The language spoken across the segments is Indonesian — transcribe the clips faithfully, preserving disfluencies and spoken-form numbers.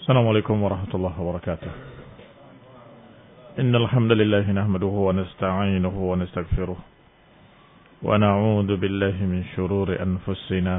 السلام عليكم ورحمة الله وبركاته. إن الحمد لله نحمده ونستعينه ونستغفره ونعوذ بالله من شرور أنفسنا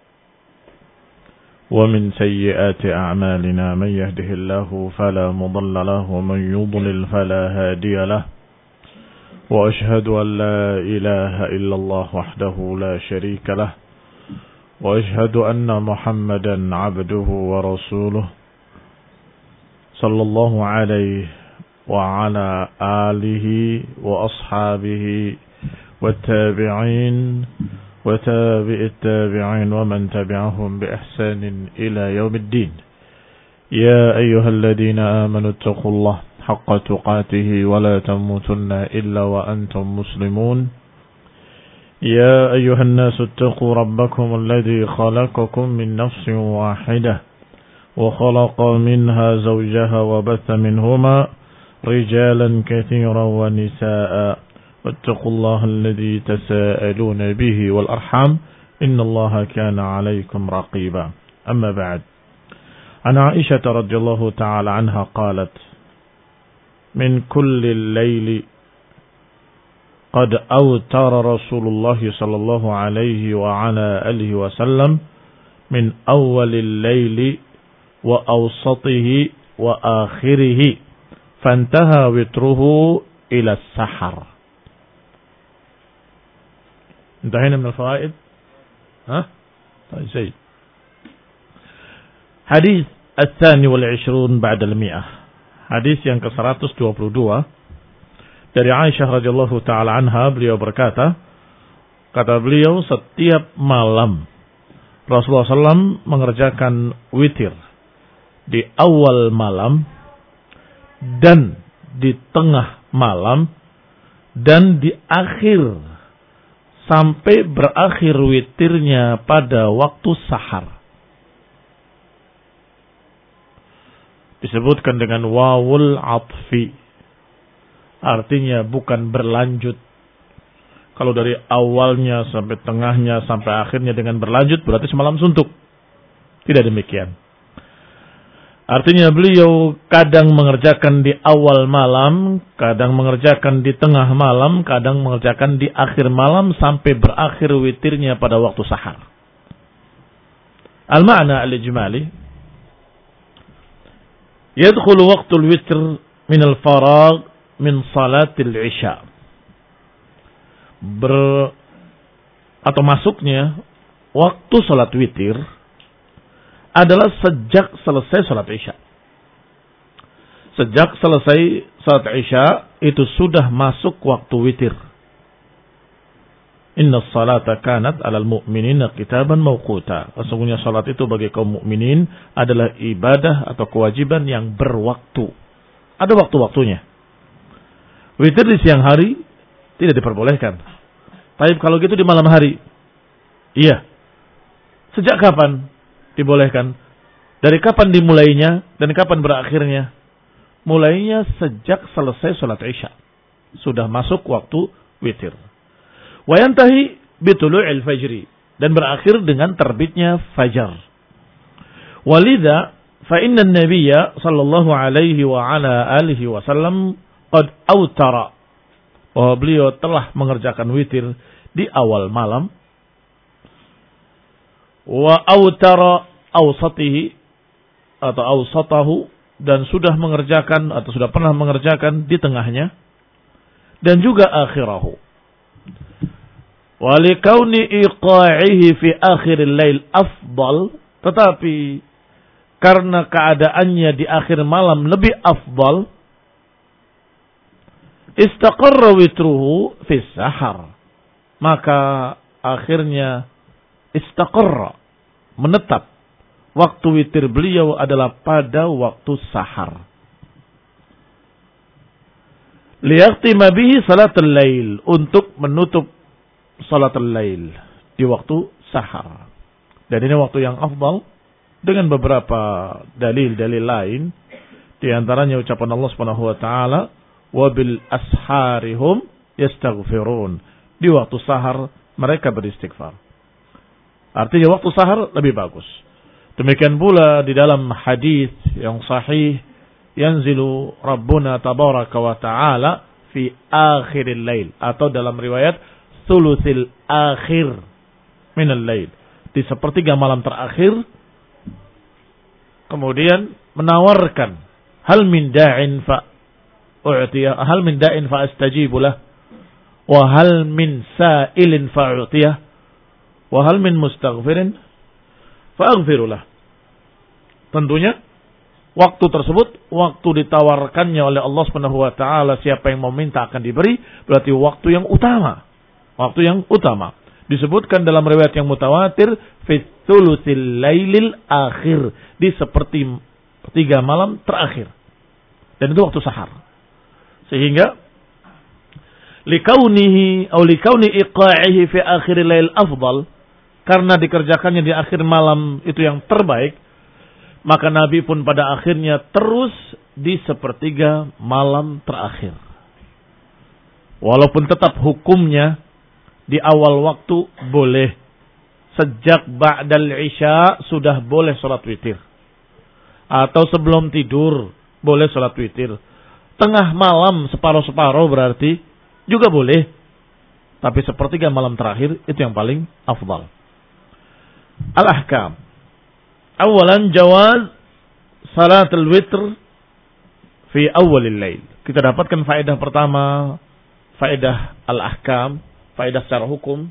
ومن سيئات أعمالنا. من يهده الله فلا مضل له ومن يضلل فلا هادي له. وأشهد أن لا إله إلا الله وحده لا شريك له. وأشهد أن محمدا عبده ورسوله صلى الله عليه وعلى آله وأصحابه والتابعين وتابع التابعين ومن تبعهم بإحسان إلى يوم الدين. يا أيها الذين آمنوا اتقوا الله حق تقاته ولا تموتن إلا وأنتم مسلمون. يا أيها الناس اتقوا ربكم الذي خلقكم من نفس واحدة وخلق منها زوجها وبث منهما رجالا كثيرا ونساء واتقوا الله الذي تساءلون به والأرحام إن الله كان عليكم رقيبا. أما بعد، عن عائشة رضي الله تعالى عنها قالت: من كل الليل قد أوتر رسول الله صلى الله عليه وعلى آله وسلم من أول الليل وأوسطه وآخره فانتهى وتره إلى السحر. انتهينا من الفوائد. ها طيب زين. حديث الثاني والعشرون بعد المئة. Hadis yang ke seratus dua puluh dua dari Aisyah radhiyallahu taala anha, beliau berkata, kata beliau, setiap malam Rasulullah shallallahu alaihi wasallam mengerjakan witir di awal malam dan di tengah malam dan di akhir, sampai berakhir witirnya pada waktu sahar. Disebutkan dengan wawul atfi, artinya bukan berlanjut. Kalau dari awalnya sampai tengahnya sampai akhirnya dengan berlanjut berarti semalam suntuk. Tidak demikian. Artinya beliau kadang mengerjakan di awal malam, kadang mengerjakan di tengah malam, kadang mengerjakan di akhir malam sampai berakhir witirnya pada waktu sahar. Al-ma'na al-ijmali, yadkhulu waqtul witr min al-faragh min salatil isya. Ber atau masuknya waktu salat witir adalah sejak selesai salat isya. Sejak selesai salat isya itu sudah masuk waktu witir. Inna salata kanat alal mu'minina kitaban mawquta. Sesungguhnya salat itu bagi kaum mukminin adalah ibadah atau kewajiban yang berwaktu. Ada waktu-waktunya. Witir di siang hari tidak diperbolehkan. Tapi kalau gitu di malam hari, iya. Sejak kapan dibolehkan? Dari kapan dimulainya dan kapan berakhirnya? Mulainya sejak selesai salat isya. Sudah masuk waktu witir. Wa yantahi bitulu'il fajri, dan berakhir dengan terbitnya fajar. Walidha fa inna an-nabiyya sallallahu alaihi wa ala alihi wasallam qad autara, bahwa beliau telah mengerjakan witir di awal malam. Wa autara awsatihi atau awsatahu, dan sudah mengerjakan atau sudah pernah mengerjakan di tengahnya, dan juga akhirahu. Walikauni iqa'ihi fi akhiril lail afdal, tetapi karena keadaannya di akhir malam lebih afdal, istaqarra witruhu fi sahar, maka akhirnya istaqarra, menetap, waktu witir beliau adalah pada waktu sahar. Liyaqtima bihi salatul lail, untuk menutup salatul lail di waktu sahar. Dan ini waktu yang afdal dengan beberapa dalil-dalil lain, di antaranya ucapan Allah Subhanahu wa taala, wa bil asharihum yastaghfirun. Di waktu sahar mereka beristighfar. Artinya waktu sahar lebih bagus. Demikian pula di dalam hadis yang sahih, yanzilu Rabbuna tabaraka wa ta'ala fi akhiril lail, atau dalam riwayat thuluthil akhir minal lail, di sepertiga malam terakhir, kemudian menawarkan hal min da'in fa u'tiyah, hal min da'in fa astajibu lah, wa hal min sa'ilin fa u'tiyah, wa hal min mustaghfirin fa aghfirulah. Tentunya waktu tersebut, waktu ditawarkannya oleh Allah Subhanahu wa taala, siapa yang meminta akan diberi, berarti waktu yang utama. Waktu yang utama. Disebutkan dalam riwayat yang mutawatir, fi thulutsil lailil akhir, di seperti tiga malam terakhir. Dan itu waktu sahar. Sehingga likaunihi atau likauni iqa'ihi fi akhiril lail afdal, karena dikerjakannya di akhir malam itu yang terbaik, maka Nabi pun pada akhirnya terus di sepertiga malam terakhir. Walaupun tetap hukumnya di awal waktu boleh. Sejak ba'dal isya sudah boleh sholat witir. Atau sebelum tidur boleh sholat witir. Tengah malam separuh-separuh berarti juga boleh. Tapi sepertiga malam terakhir itu yang paling afdal. Al-ahkam. Awalan jawaz salatul witr fi awalil lail. Kita dapatkan faedah pertama, faedah al-ahkam, faedah secara hukum.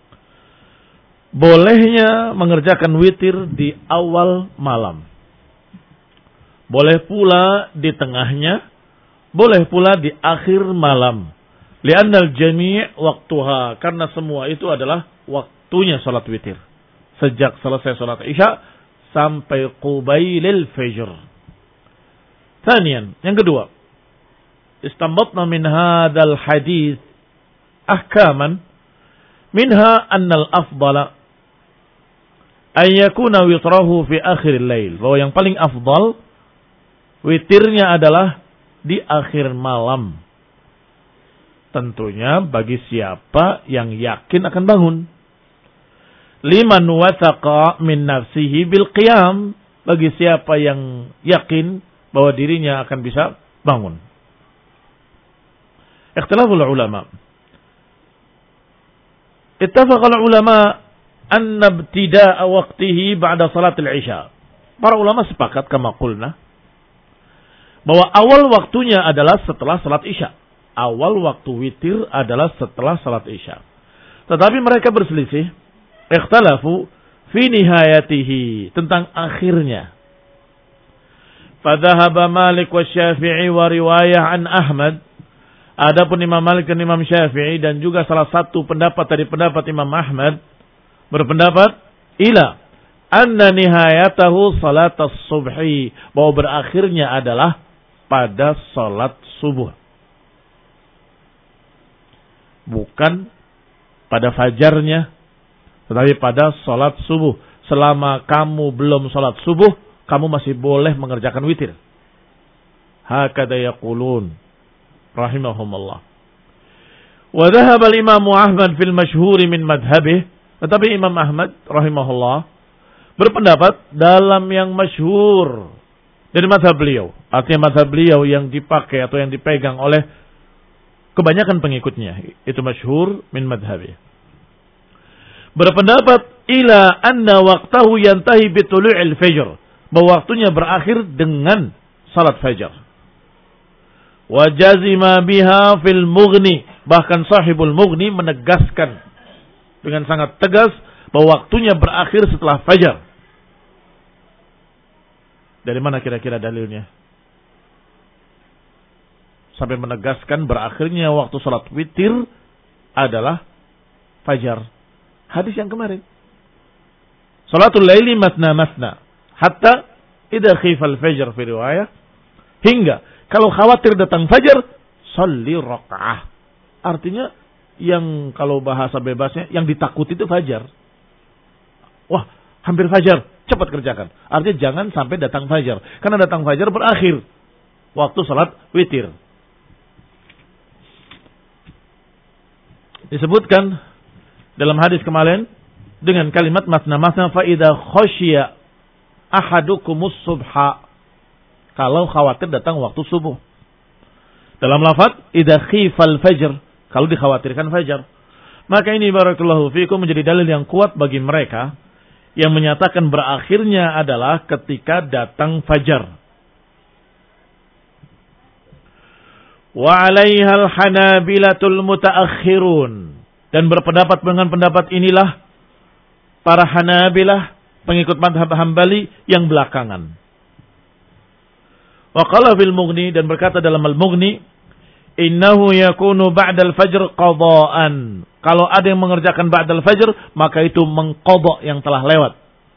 Bolehnya mengerjakan witir di awal malam. Boleh pula di tengahnya, boleh pula di akhir malam. Li'annal jami' waktuha, karena semua itu adalah waktunya salat witir. Sejak selesai salat isya sampai qubailil fajr. Thaniyan, yang kedua, istanbatna min hadzal hadis ahkaman, minha annal afdala an yakuna witrahu fi akhiril lail, bahwa yang paling afdal witirnya adalah di akhir malam. Tentunya bagi siapa yang yakin akan bangun. Liman wathaqa min nafsihi bil qiyam, bagi siapa yang yakin bahwa dirinya akan bisa bangun. Ikhtilaful ulama. Ittafaqal ulama anna ibtida'a waqtihi ba'da salatil isya. Para ulama sepakat kama qulna bahwa awal waktunya adalah setelah salat isya. Awal waktu witir adalah setelah salat isya. Tetapi mereka berselisih, ikhtalafu fi nihayatihi, tentang akhirnya. Fadhahaba Malik wa Syafi'i wa riwayah an Ahmad. Adapun Imam Malik dan Imam Syafi'i dan juga salah satu pendapat dari pendapat Imam Ahmad berpendapat ila anna nihayatahu salatas subhi, bahwa berakhirnya adalah pada salat subuh. Bukan pada fajarnya, tetapi pada salat subuh. Selama kamu belum salat subuh, kamu masih boleh mengerjakan witir. Hakada yaqulun rahimahumullah. Wa dhahaba al-Imam Ahmad fil masyhur min madhhabih, tetapi Imam Ahmad rahimahullah berpendapat dalam yang masyhur dari mazhab beliau. Artinya mazhab beliau yang dipakai atau yang dipegang oleh kebanyakan pengikutnya, itu masyhur min madhhabih. Berpendapat ila anna waqtahu yantahi bi tulu'il fajr, bahwa waktunya berakhir dengan salat fajar. Wa jazima biha fil mughni, bahkan sahibul mughni menegaskan dengan sangat tegas bahwa waktunya berakhir setelah fajar. Dari mana kira-kira dalilnya? Sampai menegaskan berakhirnya waktu salat witir adalah fajar. Hadis yang kemarin. Salatul laili matna matna hatta idza khifa al-fajr fi riwayah, hingga kalau khawatir datang fajar, sholli rakaah. Artinya yang kalau bahasa bebasnya yang ditakuti itu fajar. Wah, hampir fajar, cepat kerjakan. Artinya jangan sampai datang fajar, karena datang fajar berakhir waktu salat witir. Disebutkan dalam hadis kemarin dengan kalimat matna matna fa idza khasyiya ahadukumus subha. Kalau khawatir datang waktu subuh. Dalam lafaz idza khifal fajr, kalau dikhawatirkan fajar. Maka ini barakallahu fikum menjadi dalil yang kuat bagi mereka yang menyatakan berakhirnya adalah ketika datang fajar. Wa 'alaihal hanabilatul mutaakhirun, dan berpendapat dengan pendapat inilah para Hanabilah pengikut mazhab Hambali yang belakangan. Wa qala fil Mughni, dan berkata dalam Al-Mughni, innahu yakunu ba'dal fajr qada'an. Kalau ada yang mengerjakan ba'dal fajr, maka itu mengqadha yang telah lewat.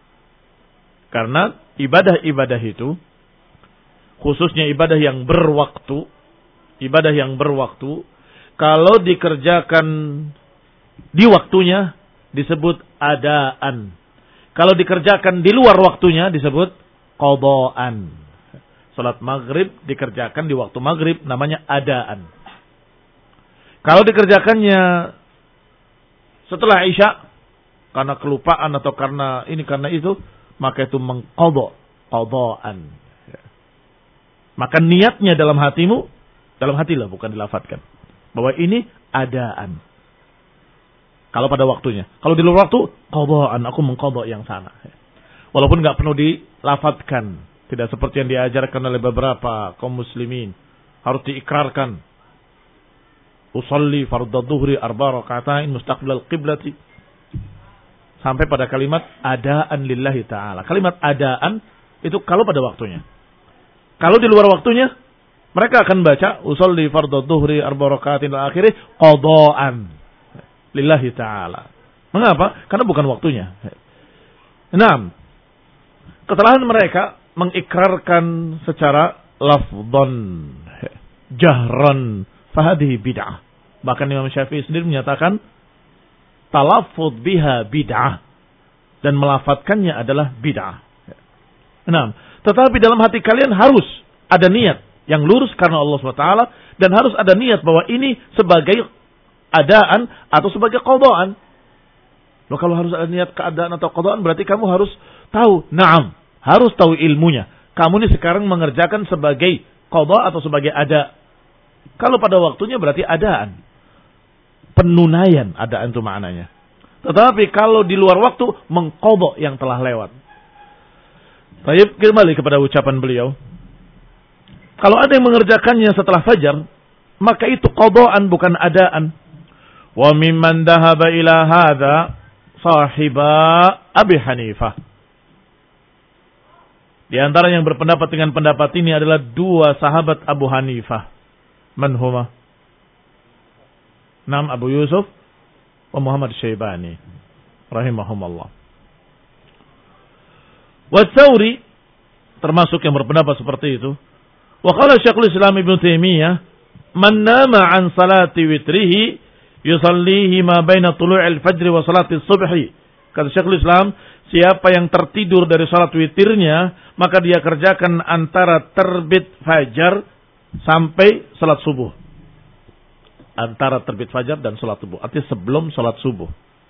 Karena ibadah-ibadah itu, khususnya ibadah yang berwaktu, ibadah yang berwaktu, kalau dikerjakan di waktunya disebut adaan. Kalau dikerjakan di luar waktunya disebut qada'an. Salat maghrib dikerjakan di waktu maghrib namanya adaan. Kalau dikerjakannya setelah isya karena kelupaan atau karena ini karena itu, maka itu mengqadha, qadaan. Maka niatnya dalam hatimu, dalam hati lah bukan dilafadzkan, bahwa ini adaan. Kalau pada waktunya. Kalau di luar waktu, qadaan, aku mengqadha yang sana. Walaupun enggak perlu dilafadzkan. Tidak seperti yang diajarkan oleh beberapa kaum muslimin. Harus diikrarkan. Usalli fardhu dhuhri arba raka'atain mustaqbilal qiblati. Sampai pada kalimat adaan lillahi ta'ala. Kalimat adaan itu kalau pada waktunya. Kalau di luar waktunya, mereka akan baca usalli fardhu dhuhri arba raka'atin ila akhirih qadaan lillahi ta'ala. Mengapa? Karena bukan waktunya. Enam. Kesalahan mereka mengikrarkan secara lafdhan jahran fahadhi bid'ah. Bahkan Imam Syafi'i sendiri menyatakan talaffuz biha bid'ah, dan melafadzkannya adalah bid'ah. Nah, tetapi dalam hati kalian harus ada niat yang lurus karena Allah subhanahu wa taala, dan harus ada niat bahwa ini sebagai adaan atau sebagai qadaan. Loh, kalau harus ada niat keadaan atau qadaan berarti kamu harus tahu, na'am, harus tahu ilmunya. Kamu ini sekarang mengerjakan sebagai qadha atau sebagai ada. Kalau pada waktunya berarti adaan. Penunaian adaan itu maknanya. Tetapi kalau di luar waktu, mengqadha yang telah lewat. Baik, kembali kepada ucapan beliau. Kalau ada yang mengerjakannya setelah fajar, maka itu qadhaan bukan adaan. Wa mimman dhahaba ila hadza sahiba Abi Hanifah. Di antara yang berpendapat dengan pendapat ini adalah dua sahabat Abu Hanifah. Man huma? Nam Abu Yusuf wa Muhammad Syaibani rahimahumullah. Wa Tsauri termasuk yang berpendapat seperti itu. Wa qala Syekhul Islam Ibnu Taimiyah, man nama an salati witrihi yusallihi ma baina tulu'il fajr wa salati subhi. Kata Syekhul Islam, siapa yang tertidur dari salat witirnya, maka dia kerjakan antara terbit fajar sampai salat subuh. Antara terbit fajar dan salat subuh. Artinya sebelum salat subuh.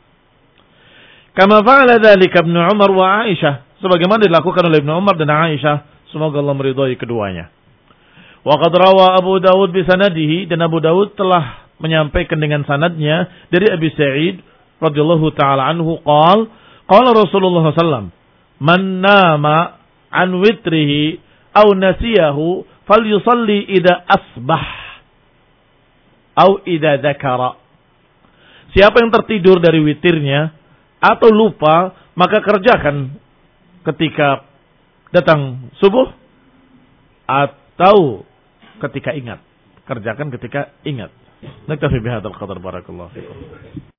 Kama fa'ala dzalika Ibnu Umar wa Aisyah. Sebagaimana dilakukan oleh Ibnu Umar dan Aisyah. Semoga Allah meridhai keduanya. Wa qad rawa Abu Dawud bi sanadihi, dan Abu Dawud telah menyampaikan dengan sanadnya dari Abi Sa'id radhiyallahu taala anhu qala qala Rasulullah sallallahu alaihi wasallam, man nama an witrihi aw nasiyahu falyusalli idza asbah aw idza dzakara. Siapa yang tertidur dari witirnya atau lupa, maka kerjakan ketika datang subuh atau ketika ingat. Kerjakan ketika ingat. Naktafi bihadzal qadar, barakallahu fikum.